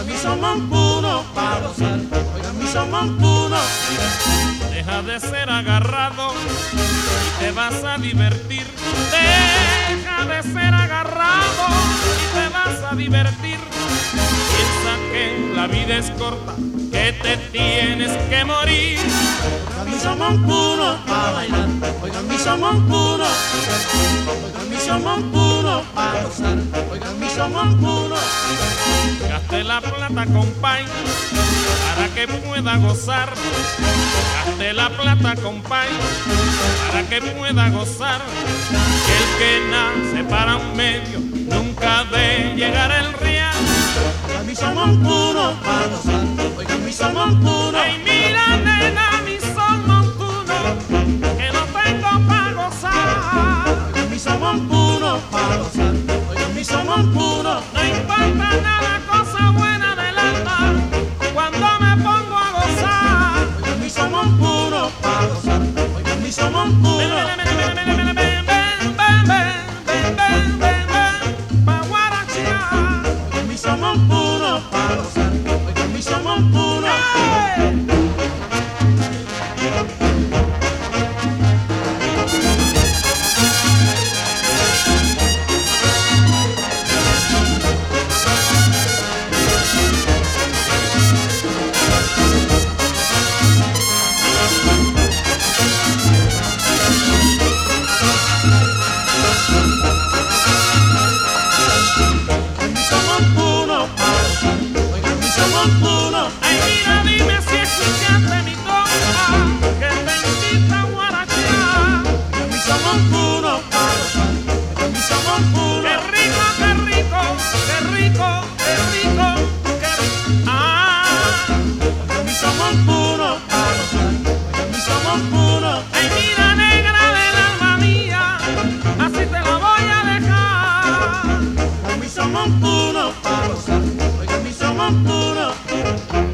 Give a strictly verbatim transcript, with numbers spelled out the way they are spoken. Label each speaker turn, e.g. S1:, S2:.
S1: oigan mi son puro para gozar, oigan mi son puro.
S2: Deja de ser agarrado y te vas a divertir. Deja de ser agarrado y te vas a divertir. Piensa que la vida es corta, que te tienes que morir.
S1: Oigan mi son puro para bailar, oigan mi son puro. Oigan mi son puro para gozar, oigan mi son puro.
S2: Gaste la plata, compay, para que pueda gozar. Gaste la plata, compay, para que pueda gozar. Que el que nace para un medio nunca de llegar el real.
S1: Oigan mi son puro para gozar, oigan mi son puro.
S2: Ay, mira, nena, mi son montuno, que no tengo para gozar.
S1: Oigan mi son puro para gozar, oigan mi son puro.
S2: No importa nada, cosa buena del alma, cuando me pongo a gozar.
S1: Oigan mi son puro para gozar, oigan mi son puro.
S2: Ven, ven, ven, ven, ven, ven, ven, ven, ven, ven, ven, ven, ven, pa' guarachear.
S1: Oigan mi son puro para gozar, oigan mi son puro.
S2: ¡Hey! Ay, mira, dime si escuchaste mi compa, que te invita a guarachear.
S1: Oigan mi son puro para gozar, oigan mi son puro.
S2: Qué rico, qué rico, qué rico, qué rico, qué rico. Ah,
S1: Oigan mi son puro para gozar, oigan mi son puro.
S2: ay, mira, negra del alma mía, así te la voy a dejar.
S1: Oigan mi son puro para gozar, oigan mi son puro.